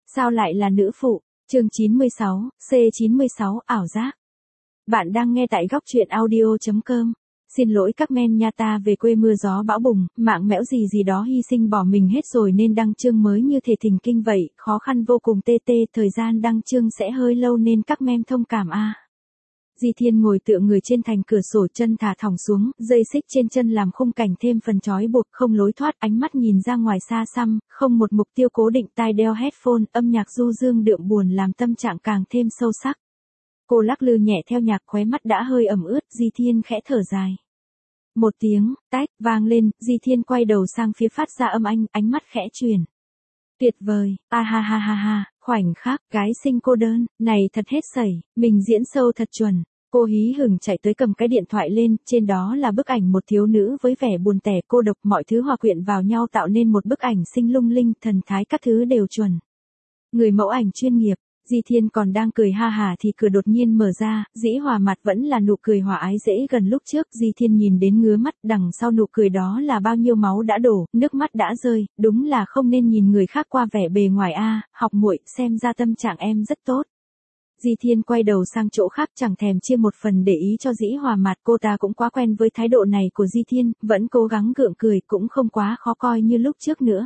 Sao lại là nữ phụ? Chương 96, C96, ảo giác. Bạn đang nghe tại góc truyện audio.com. Xin lỗi các men nha, ta về quê mưa gió bão bùng, mạng mẽo gì đó hy sinh bỏ mình hết rồi nên đăng chương mới như thể thỉnh kinh vậy, khó khăn vô cùng tê, thời gian đăng chương sẽ hơi lâu nên các mem thông cảm a. Di Thiên ngồi tựa người trên thành cửa sổ, chân thả thõng xuống, dây xích trên chân làm khung cảnh thêm phần trói buộc, không lối thoát, ánh mắt nhìn ra ngoài xa xăm, không một mục tiêu cố định, tai đeo headphone, âm nhạc du dương đượm buồn làm tâm trạng càng thêm sâu sắc. Cô lắc lư nhẹ theo nhạc, khóe mắt đã hơi ẩm ướt, Di Thiên khẽ thở dài. Một tiếng tách vang lên, Di Thiên quay đầu sang phía phát ra âm anh, ánh mắt khẽ chuyển. Tuyệt vời, a ha ha ha ha, khoảnh khắc, gái xinh cô đơn, này thật hết sẩy, mình diễn sâu thật chuẩn. Cô hí hửng chạy tới cầm cái điện thoại lên, trên đó là bức ảnh một thiếu nữ với vẻ buồn tẻ cô độc, mọi thứ hòa quyện vào nhau tạo nên một bức ảnh xinh lung linh, thần thái các thứ đều chuẩn. Người mẫu ảnh chuyên nghiệp. Di Thiên còn đang cười ha hà thì cửa đột nhiên mở ra, Dĩ Hòa mặt vẫn là nụ cười hòa ái dễ gần lúc trước, Di Thiên nhìn đến ngứa mắt, đằng sau nụ cười đó là bao nhiêu máu đã đổ, nước mắt đã rơi, đúng là không nên nhìn người khác qua vẻ bề ngoài a, học muội, xem ra tâm trạng em rất tốt. Di Thiên quay đầu sang chỗ khác, chẳng thèm chia một phần để ý cho Dĩ Hòa mặt, cô ta cũng quá quen với thái độ này của Di Thiên, vẫn cố gắng gượng cười, cũng không quá khó coi như lúc trước nữa.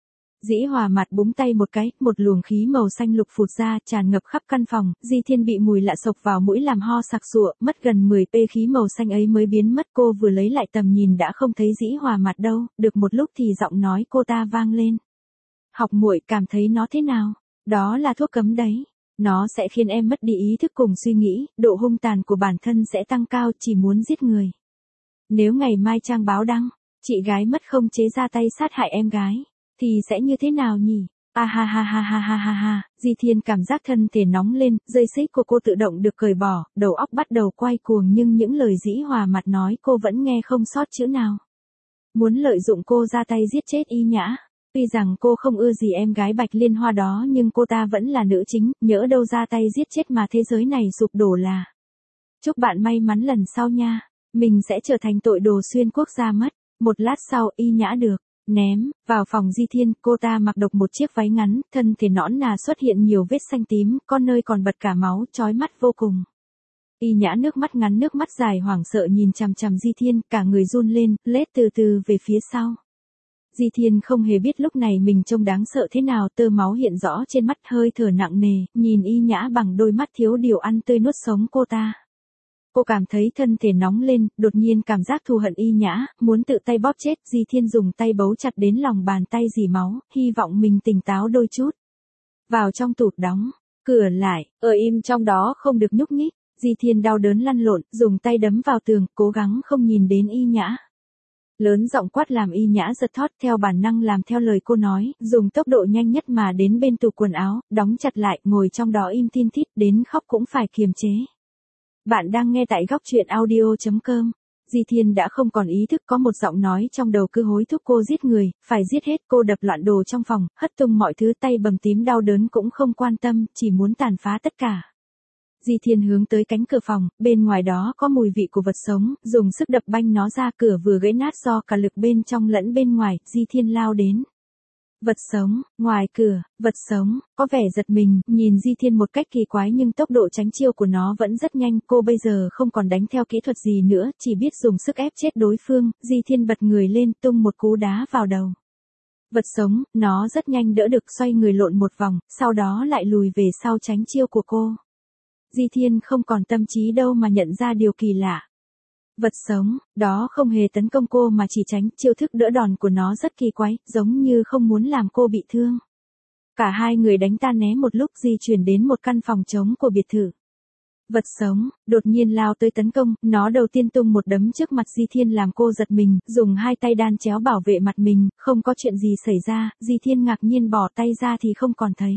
Dĩ Hòa mặt búng tay một cái, một luồng khí màu xanh lục phụt ra, tràn ngập khắp căn phòng, Di Thiên bị mùi lạ sộc vào mũi làm ho sặc sụa, mất gần 10 p khí màu xanh ấy mới biến mất, cô vừa lấy lại tầm nhìn đã không thấy Dĩ Hòa mặt đâu, được một lúc thì giọng nói cô ta vang lên. Học muội cảm thấy nó thế nào? Đó là thuốc cấm đấy. Nó sẽ khiến em mất đi ý thức cùng suy nghĩ, độ hung tàn của bản thân sẽ tăng cao, chỉ muốn giết người. Nếu ngày mai trang báo đăng, chị gái mất không chế ra tay sát hại em gái, thì sẽ như thế nào nhỉ? A ha ha ha ha ha ha ha, Di Thiên cảm giác thân thể nóng lên, dây xích của cô tự động được cởi bỏ, đầu óc bắt đầu quay cuồng nhưng những lời Dĩ Hòa mặt nói cô vẫn nghe không sót chữ nào. Muốn lợi dụng cô ra tay giết chết Y Nhã. Tuy rằng cô không ưa gì em gái Bạch Liên Hoa đó nhưng cô ta vẫn là nữ chính, nhỡ đâu ra tay giết chết mà thế giới này sụp đổ là. Chúc bạn may mắn lần sau nha, mình sẽ trở thành tội đồ xuyên quốc gia mất. Một lát sau Y Nhã được ném vào phòng Di Thiên, cô ta mặc độc một chiếc váy ngắn, thân thể nõn nà xuất hiện nhiều vết xanh tím, có nơi còn bật cả máu, chói mắt vô cùng. Y Nhã nước mắt ngắn nước mắt dài hoảng sợ nhìn chằm chằm Di Thiên, cả người run lên, lết từ từ về phía sau. Di Thiên không hề biết lúc này mình trông đáng sợ thế nào, tơ máu hiện rõ trên mắt, hơi thở nặng nề, nhìn Y Nhã bằng đôi mắt thiếu điều ăn tươi nuốt sống cô ta. Cô cảm thấy thân thể nóng lên, đột nhiên cảm giác thù hận Y Nhã, muốn tự tay bóp chết, Di Thiên dùng tay bấu chặt đến lòng bàn tay dì máu, hy vọng mình tỉnh táo đôi chút. Vào trong tủ đóng, cửa lại, ở im trong đó không được nhúc nhích, Di Thiên đau đớn lăn lộn, dùng tay đấm vào tường, cố gắng không nhìn đến Y Nhã. Lớn giọng quát làm Y Nhã giật thót, theo bản năng làm theo lời cô nói, dùng tốc độ nhanh nhất mà đến bên tủ quần áo, đóng chặt lại, ngồi trong đó im thin thít, đến khóc cũng phải kiềm chế. Bạn đang nghe tại góc truyện audio.com. Di Thiên đã không còn ý thức, có một giọng nói trong đầu cứ hối thúc cô giết người, phải giết hết, cô đập loạn đồ trong phòng, hất tung mọi thứ, tay bầm tím đau đớn cũng không quan tâm, chỉ muốn tàn phá tất cả. Di Thiên hướng tới cánh cửa phòng, bên ngoài đó có mùi vị của vật sống, dùng sức đập banh nó ra, cửa vừa gãy nát do cả lực bên trong lẫn bên ngoài, Di Thiên lao đến. Vật sống, ngoài cửa, vật sống, có vẻ giật mình, nhìn Di Thiên một cách kỳ quái nhưng tốc độ tránh chiêu của nó vẫn rất nhanh, cô bây giờ không còn đánh theo kỹ thuật gì nữa, chỉ biết dùng sức ép chết đối phương, Di Thiên bật người lên, tung một cú đá vào đầu. Vật sống, nó rất nhanh đỡ được, xoay người lộn một vòng, sau đó lại lùi về sau tránh chiêu của cô. Di Thiên không còn tâm trí đâu mà nhận ra điều kỳ lạ. Vật sống, đó không hề tấn công cô mà chỉ tránh, chiêu thức đỡ đòn của nó rất kỳ quái, giống như không muốn làm cô bị thương. Cả hai người đánh tan né một lúc, di chuyển đến một căn phòng trống của biệt thự. Vật sống, đột nhiên lao tới tấn công, nó đầu tiên tung một đấm trước mặt Di Thiên làm cô giật mình, dùng hai tay đan chéo bảo vệ mặt mình, không có chuyện gì xảy ra, Di Thiên ngạc nhiên bỏ tay ra thì không còn thấy.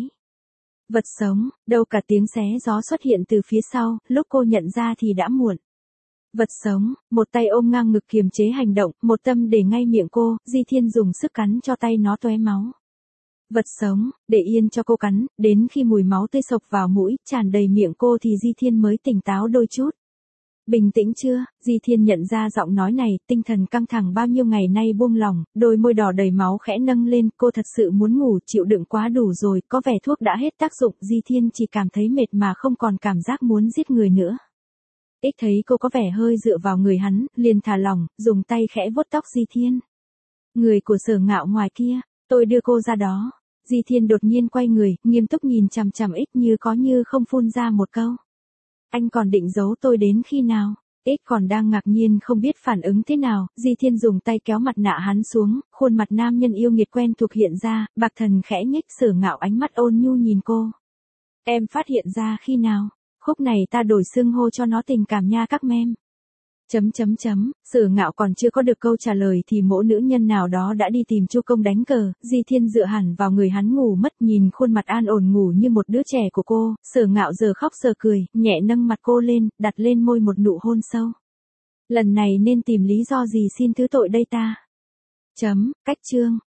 Vật sống, đâu cả tiếng xé gió xuất hiện từ phía sau, lúc cô nhận ra thì đã muộn. Vật sống, một tay ôm ngang ngực kiềm chế hành động, một tâm để ngay miệng cô, Di Thiên dùng sức cắn cho tay nó tóe máu. Vật sống, để yên cho cô cắn, đến khi mùi máu tươi sộc vào mũi, tràn đầy miệng cô thì Di Thiên mới tỉnh táo đôi chút. Bình tĩnh chưa? Di Thiên nhận ra giọng nói này, tinh thần căng thẳng bao nhiêu ngày nay buông lỏng, đôi môi đỏ đầy máu khẽ nâng lên, cô thật sự muốn ngủ, chịu đựng quá đủ rồi, có vẻ thuốc đã hết tác dụng, Di Thiên chỉ cảm thấy mệt mà không còn cảm giác muốn giết người nữa. Ích thấy cô có vẻ hơi dựa vào người hắn, liền thả lỏng, dùng tay khẽ vuốt tóc Di Thiên. Người của Sở Ngạo ngoài kia, tôi đưa cô ra đó. Di Thiên đột nhiên quay người, nghiêm túc nhìn chằm chằm Ích như có như không phun ra một câu. Anh còn định giấu tôi đến khi nào? Ích còn đang ngạc nhiên không biết phản ứng thế nào, Di Thiên dùng tay kéo mặt nạ hắn xuống, khuôn mặt nam nhân yêu nghiệt quen thuộc hiện ra, Bạc Thần khẽ nhếch, Sở Ngạo ánh mắt ôn nhu nhìn cô. Em phát hiện ra khi nào? Khúc này ta đổi xưng hô cho nó tình cảm nha các mem. Sở Ngạo còn chưa có được câu trả lời thì mỗ nữ nhân nào đó đã đi tìm Chu Công đánh cờ, Di Thiên dựa hẳn vào người hắn ngủ mất, nhìn khuôn mặt an ổn ngủ như một đứa trẻ của cô, Sở Ngạo giờ khóc giờ cười, nhẹ nâng mặt cô lên, đặt lên môi một nụ hôn sâu. Lần này nên tìm lý do gì xin thứ tội đây ta? Cách chương.